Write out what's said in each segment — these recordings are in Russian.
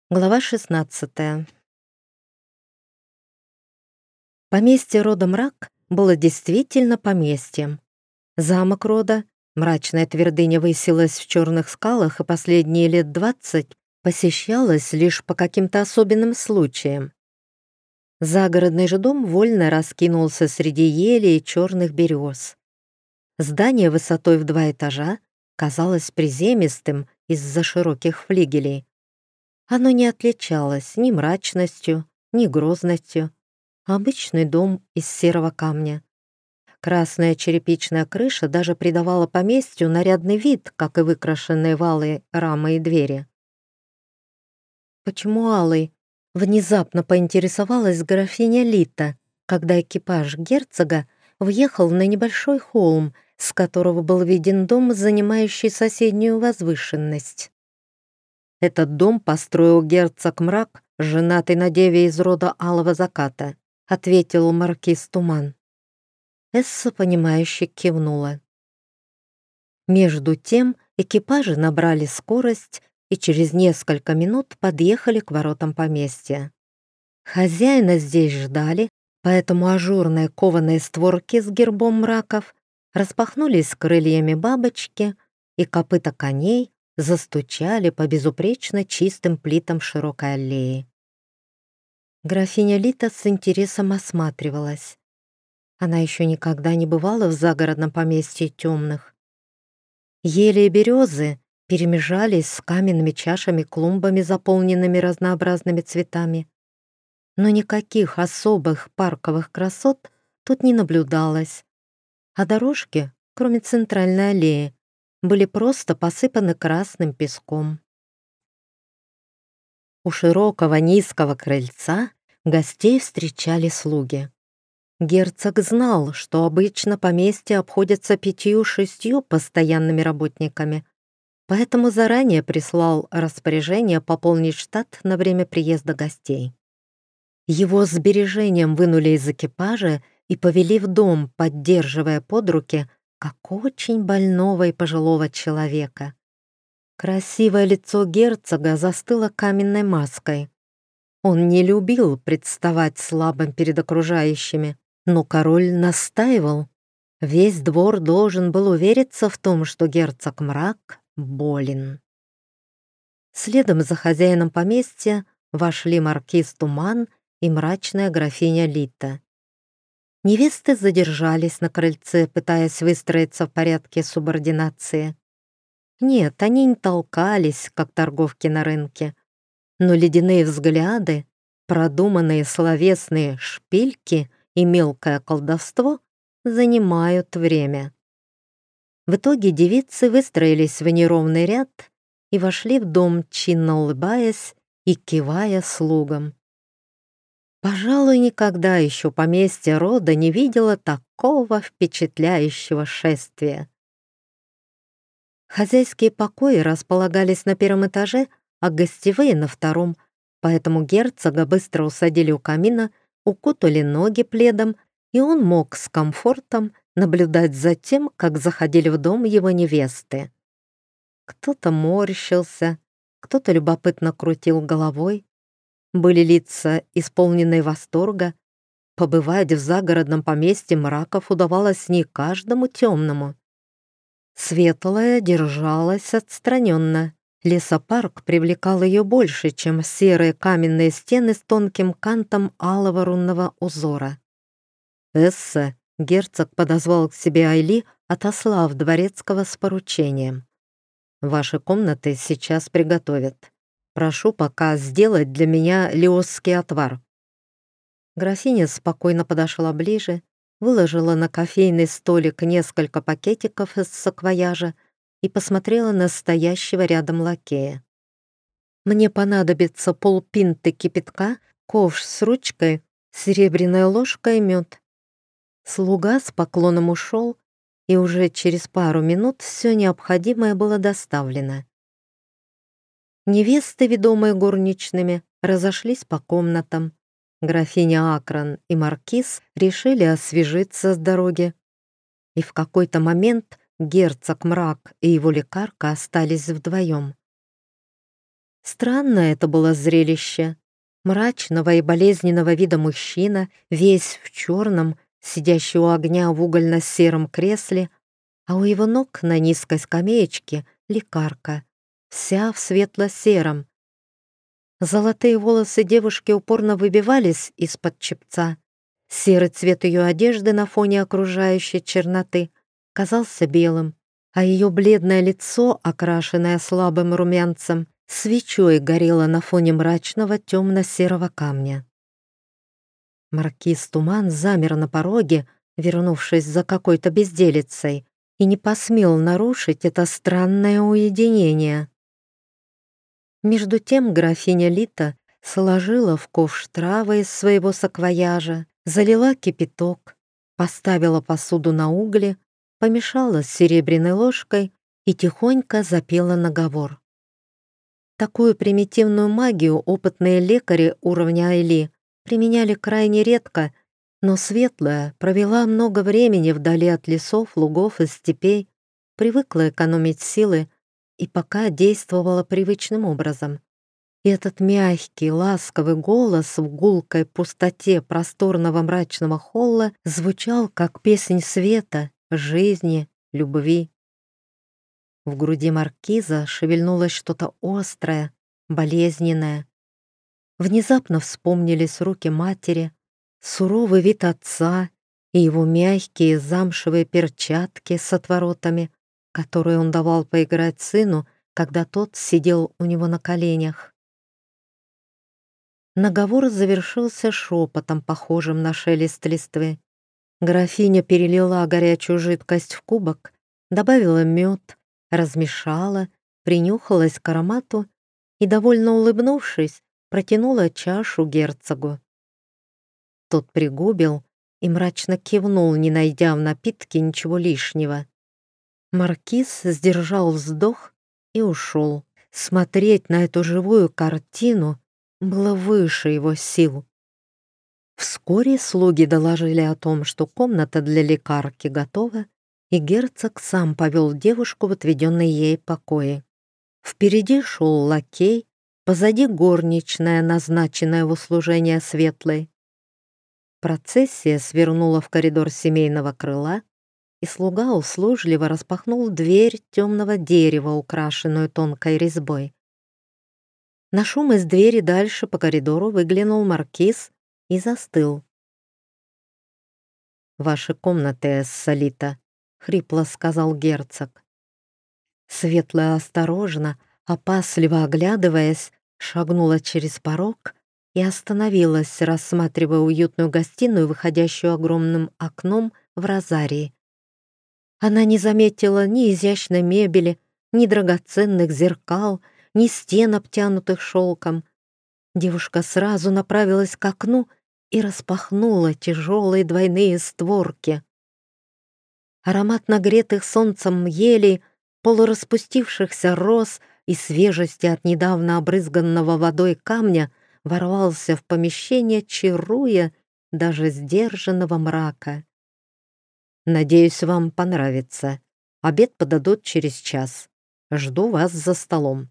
Глава 16. Поместье рода Мрак было действительно поместьем. Замок рода, мрачная твердыня, высилась в черных скалах и последние лет 20 посещалась лишь по каким-то особенным случаям. Загородный же дом вольно раскинулся среди ели и черных берез. Здание высотой в 2 этажа казалось приземистым из-за широких флигелей. Оно не отличалось ни мрачностью, ни грозностью. Обычный дом из серого камня. Красная черепичная крыша даже придавала поместью нарядный вид, как и выкрашенные в алые рамы и двери. «Почему алый?» — внезапно поинтересовалась графиня Лита, когда экипаж герцога въехал на небольшой холм, с которого был виден дом, занимающий соседнюю возвышенность. «Этот дом построил герцог Мрак, женатый на деве из рода Алого Заката», — ответил маркиз Туман. Эсса, понимающе кивнула. Между тем экипажи набрали скорость и через несколько минут подъехали к воротам поместья. Хозяина здесь ждали, поэтому ажурные кованые створки с гербом мраков распахнулись крыльями бабочки, и копыта коней застучали по безупречно чистым плитам широкой аллеи. Графиня Лита с интересом осматривалась. Она еще никогда не бывала в загородном поместье темных. Ели и березы перемежались с каменными чашами-клумбами, заполненными разнообразными цветами. Но никаких особых парковых красот тут не наблюдалось, а дорожки, кроме центральной аллеи, были просто посыпаны красным песком. У широкого низкого крыльца гостей встречали слуги. Герцог знал, что обычно поместье обходится 5-6 постоянными работниками, поэтому заранее прислал распоряжение пополнить штат на время приезда гостей. Его сбережением вынули из экипажа и повели в дом, поддерживая под руки, как очень больного и пожилого человека. Красивое лицо герцога застыло каменной маской. Он не любил представать слабым перед окружающими, но король настаивал. Весь двор должен был увериться в том, что герцог Мрак болен. Следом за хозяином поместья вошли маркиз Туман и мрачная графиня Лита. Невесты задержались на крыльце, пытаясь выстроиться в порядке субординации. Нет, они не толкались, как торговки на рынке, но ледяные взгляды, продуманные словесные шпильки и мелкое колдовство занимают время. В итоге девицы выстроились в неровный ряд и вошли в дом, чинно улыбаясь и кивая слугам. Пожалуй, никогда еще поместье рода не видела такого впечатляющего шествия. Хозяйские покои располагались на первом этаже, а гостевые — на втором, поэтому герцога быстро усадили у камина, укутали ноги пледом, и он мог с комфортом наблюдать за тем, как заходили в дом его невесты. Кто-то морщился, кто-то любопытно крутил головой. Были лица, исполненные восторга. Побывать в загородном поместье Мраков удавалось не каждому темному. Светлая держалась отстраненно. Лесопарк привлекал ее больше, чем серые каменные стены с тонким кантом алого рунного узора. «Эссе», — герцог подозвал к себе Айли, отослав дворецкого с поручением. «Ваши комнаты сейчас приготовят. Прошу пока сделать для меня лиосский отвар». Графиня спокойно подошла ближе, выложила на кофейный столик несколько пакетиков из саквояжа и посмотрела на стоящего рядом лакея. «Мне понадобится полпинты кипятка, ковш с ручкой, серебряная ложка и мед». Слуга с поклоном ушел, и уже через пару минут все необходимое было доставлено. Невесты, ведомые горничными, разошлись по комнатам. Графиня Акран и маркиз решили освежиться с дороги. И в какой-то момент герцог Мрак и его лекарка остались вдвоем. Странное это было зрелище. Мрачного и болезненного вида мужчина, весь в черном, сидящий у огня в угольно-сером кресле, а у его ног на низкой скамеечке лекарка, вся в светло-сером. Золотые волосы девушки упорно выбивались из-под чепца. Серый цвет ее одежды на фоне окружающей черноты казался белым, а ее бледное лицо, окрашенное слабым румянцем, свечой горело на фоне мрачного темно-серого камня. Маркиз Туман замер на пороге, вернувшись за какой-то безделицей, и не посмел нарушить это странное уединение. Между тем графиня Лита сложила в ковш травы из своего саквояжа, залила кипяток, поставила посуду на угли, помешала с серебряной ложкой и тихонько запела наговор. Такую примитивную магию опытные лекари уровня Айли применяли крайне редко, но Светлая провела много времени вдали от лесов, лугов и степей, привыкла экономить силы и пока действовала привычным образом. И этот мягкий, ласковый голос в гулкой пустоте просторного мрачного холла звучал, как песнь света, жизни, любви. В груди маркиза шевельнулось что-то острое, болезненное. Внезапно вспомнились руки матери, суровый вид отца и его мягкие замшевые перчатки с отворотами, которые он давал поиграть сыну, когда тот сидел у него на коленях. Наговор завершился шепотом, похожим на шелест листвы. Графиня перелила горячую жидкость в кубок, добавила мед, размешала, принюхалась к аромату и, довольно улыбнувшись, протянула чашу герцогу. Тот пригубил и мрачно кивнул, не найдя в напитке ничего лишнего. Маркиз сдержал вздох и ушел. Смотреть на эту живую картину было выше его сил. Вскоре слуги доложили о том, что комната для лекарки готова, и герцог сам повел девушку в отведенные ей покои. Впереди шел лакей, позади горничная, назначенная в услужение Светлой. Процессия свернула в коридор семейного крыла, и слуга услужливо распахнул дверь темного дерева, украшенную тонкой резьбой. На шум из двери дальше по коридору выглянул маркиз и застыл. «Ваши комнаты, Эссалита», — хрипло сказал герцог. Светлая осторожно, опасливо оглядываясь, шагнула через порог и остановилась, рассматривая уютную гостиную, выходящую огромным окном в розарии. Она не заметила ни изящной мебели, ни драгоценных зеркал, ни стен, обтянутых шелком. Девушка сразу направилась к окну и распахнула тяжелые двойные створки. Аромат нагретых солнцем елей, полураспустившихся роз и свежести от недавно обрызганного водой камня ворвался в помещение, чаруя даже сдержанного мрака. «Надеюсь, вам понравится. Обед подадут через час. Жду вас за столом».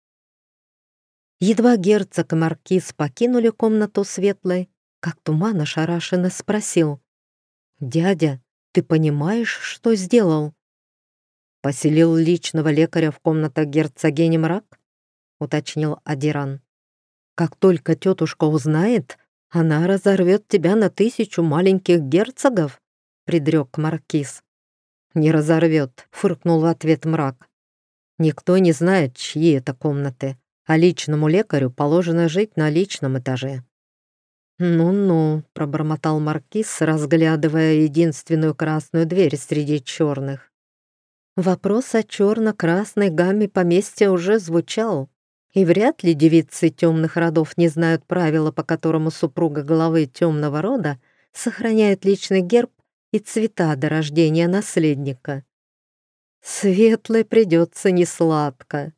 Едва герцог и маркиз покинули комнату Светлой, как Туман ошарашенно спросил: «Дядя, ты понимаешь, что сделал?» «Поселил личного лекаря в комнатах герцогини Мрак?» — уточнил Адиран. «Как только тетушка узнает, она разорвет тебя на 1000 маленьких герцогов», — предрек маркиз. «Не разорвет», — фыркнул в ответ Мрак. «Никто не знает, чьи это комнаты, а личному лекарю положено жить на личном этаже». «Ну-ну», — пробормотал маркиз, разглядывая единственную красную дверь среди черных. Вопрос о черно-красной гамме поместья уже звучал, и вряд ли девицы темных родов не знают правила, по которому супруга главы темного рода сохраняет личный герб и цвета до рождения наследника. Светлой придется несладко.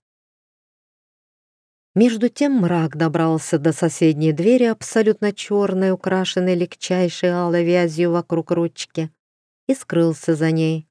Между тем Мрак добрался до соседней двери, абсолютно черной, украшенной легчайшей алой вязью вокруг ручки, и скрылся за ней.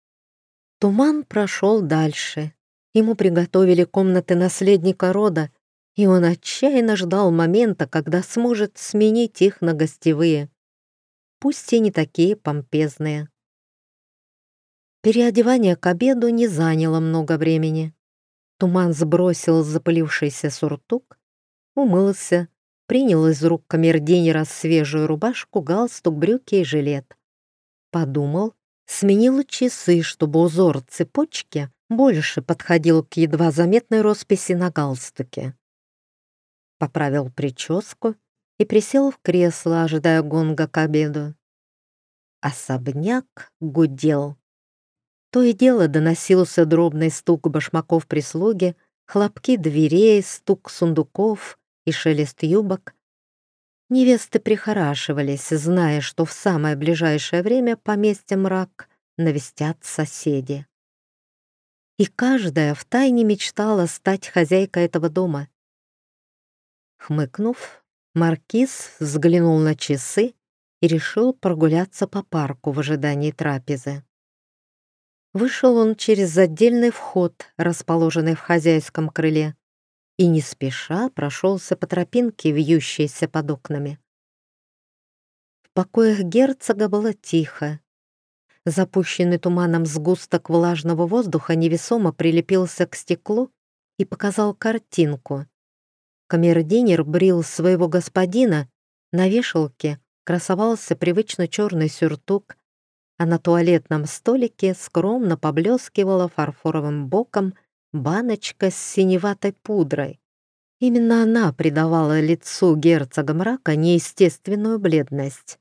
Туман прошел дальше. Ему приготовили комнаты наследника рода, и он отчаянно ждал момента, когда сможет сменить их на гостевые, пусть и не такие помпезные. Переодевание к обеду не заняло много времени. Туман сбросил запылившийся сюртук, умылся, принял из рук камердинера свежую рубашку, галстук, брюки и жилет. Подумал, сменил часы, чтобы узор цепочки больше подходил к едва заметной росписи на галстуке. Поправил прическу и присел в кресло, ожидая гонга к обеду. Особняк гудел. То и дело доносился дробный стук башмаков прислуги, хлопки дверей, стук сундуков и шелест юбок. Невесты прихорашивались, зная, что в самое ближайшее время поместье Мрак навестят соседи. И каждая втайне мечтала стать хозяйкой этого дома. Хмыкнув, маркиз взглянул на часы и решил прогуляться по парку в ожидании трапезы. Вышел он через отдельный вход, расположенный в хозяйском крыле, и не спеша прошелся по тропинке, вьющейся под окнами. В покоях герцога было тихо. Запущенный туманом сгусток влажного воздуха невесомо прилепился к стеклу и показал картинку. Камердинер брил своего господина, на вешалке красовался привычно черный сюртук, а на туалетном столике скромно поблескивала фарфоровым боком баночка с синеватой пудрой. Именно она придавала лицу герцога Мрака неестественную бледность.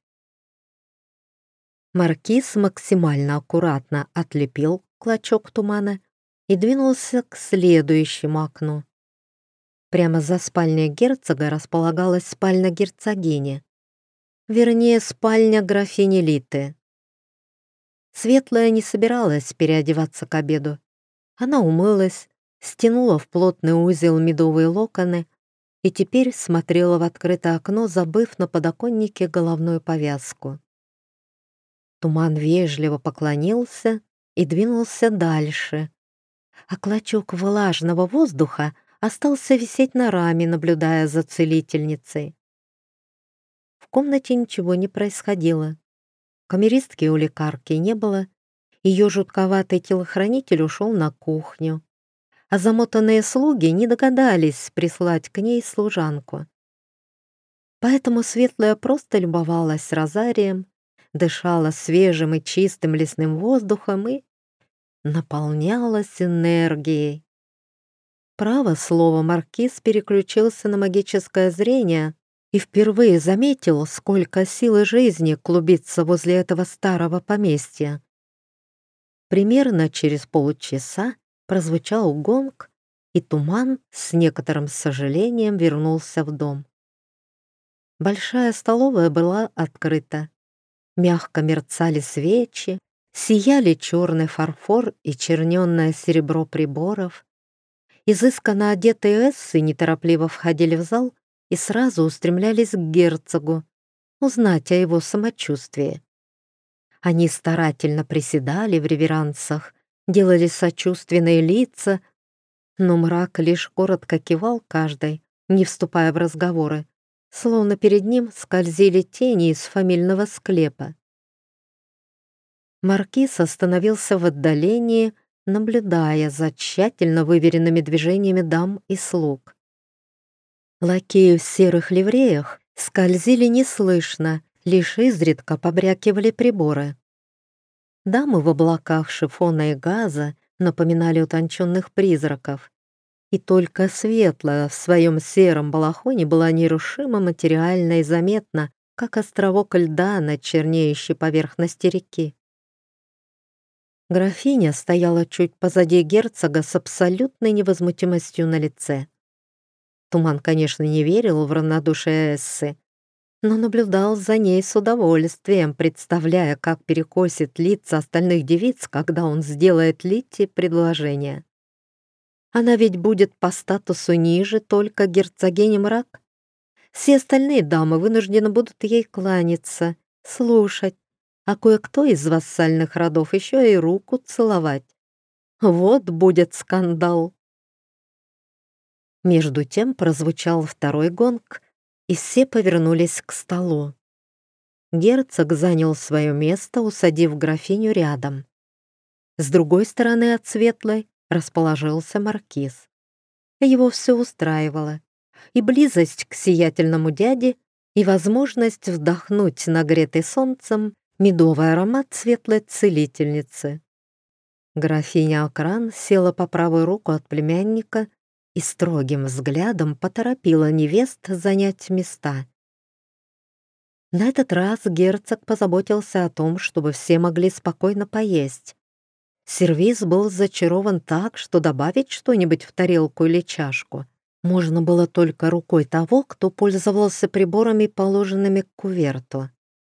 Маркиз максимально аккуратно отлепил клочок тумана и двинулся к следующему окну. Прямо за спальней герцога располагалась спальня герцогини, вернее, спальня графини Литы. Светлая не собиралась переодеваться к обеду. Она умылась, стянула в плотный узел медовые локоны и теперь смотрела в открытое окно, забыв на подоконнике головную повязку. Туман вежливо поклонился и двинулся дальше, а клочок влажного воздуха остался висеть на раме, наблюдая за целительницей. В комнате ничего не происходило. Камеристки у лекарки не было, ее жутковатый телохранитель ушел на кухню, а замотанные слуги не догадались прислать к ней служанку. Поэтому Светлая просто любовалась розарием, дышала свежим и чистым лесным воздухом и наполнялась энергией. Право слово, маркиз переключился на магическое зрение и впервые заметил, сколько силы жизни клубится возле этого старого поместья. Примерно через полчаса прозвучал гонг, и туман с некоторым сожалением вернулся в дом. Большая столовая была открыта. Мягко мерцали свечи, сияли черный фарфор и черненное серебро приборов. Изысканно одетые эссы неторопливо входили в зал и сразу устремлялись к герцогу, узнать о его самочувствии. Они старательно приседали в реверансах, делали сочувственные лица, но Мрак лишь коротко кивал каждой, не вступая в разговоры, словно перед ним скользили тени из фамильного склепа. Маркиз остановился в отдалении, наблюдая за тщательно выверенными движениями дам и слуг. Лакеи в серых ливреях скользили неслышно, лишь изредка побрякивали приборы. Дамы в облаках шифона и газа напоминали утонченных призраков, и только Светлая в своем сером балахоне была нерушимо материальна и заметна, как островок льда на чернеющей поверхности реки. Графиня стояла чуть позади герцога с абсолютной невозмутимостью на лице. Туман, конечно, не верил в равнодушие Эссы, но наблюдал за ней с удовольствием, представляя, как перекосит лица остальных девиц, когда он сделает Лите предложение. Она ведь будет по статусу ниже только герцогини Мрак. Все остальные дамы вынуждены будут ей кланяться, слушать, а кое-кто из вассальных родов еще и руку целовать. Вот будет скандал. Между тем прозвучал второй гонг, и все повернулись к столу. Герцог занял свое место, усадив графиню рядом. С другой стороны от Светлой расположился маркиз. Его все устраивало. И близость к сиятельному дяде, и возможность вдохнуть нагретый солнцем медовый аромат светлой целительницы. Графиня Окран села по правую руку от племянника и строгим взглядом поторопила невест занять места. На этот раз герцог позаботился о том, чтобы все могли спокойно поесть. Сервиз был зачарован так, что добавить что-нибудь в тарелку или чашку можно было только рукой того, кто пользовался приборами, положенными к куверту.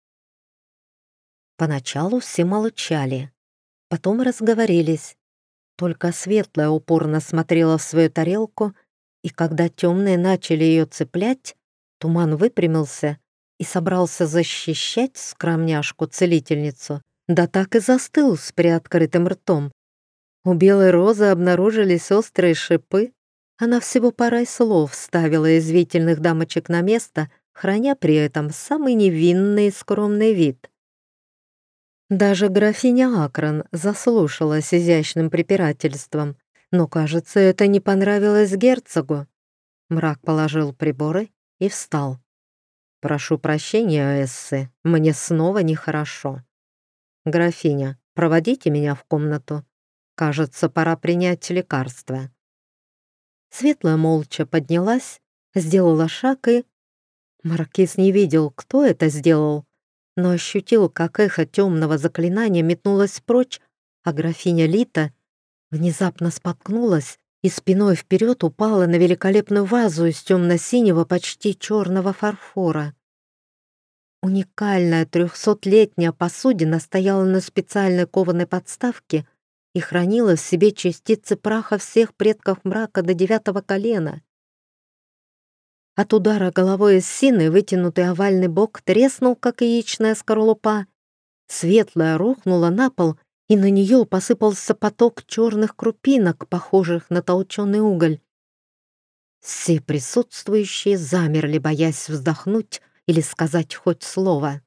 Поначалу все молчали, потом разговорились. Только Светлая упорно смотрела в свою тарелку, и когда темные начали ее цеплять, Туман выпрямился и собрался защищать скромняшку-целительницу, да так и застыл с приоткрытым ртом. У белой розы обнаружились острые шипы. Она всего парой слов ставила извительных дамочек на место, храня при этом самый невинный и скромный вид. Даже графиня Акран заслушалась изящным препирательством, но, кажется, это не понравилось герцогу. Мрак положил приборы и встал. «Прошу прощения, Эссы, мне снова нехорошо. Графиня, проводите меня в комнату. Кажется, пора принять лекарство». Светлая молча поднялась, сделала шаг и... Маркиз не видел, кто это сделал, но ощутил, как эхо темного заклинания метнулось прочь, а графиня Лита внезапно споткнулась и спиной вперед упала на великолепную вазу из темно-синего, почти черного фарфора. Уникальная 300-летняя посудина стояла на специальной кованой подставке и хранила в себе частицы праха всех предков мрака до 9-го колена. От удара головой из сины вытянутый овальный бок треснул, как яичная скорлупа. Светлая рухнула на пол, и на нее посыпался поток черных крупинок, похожих на толченый уголь. Все присутствующие замерли, боясь вздохнуть или сказать хоть слово.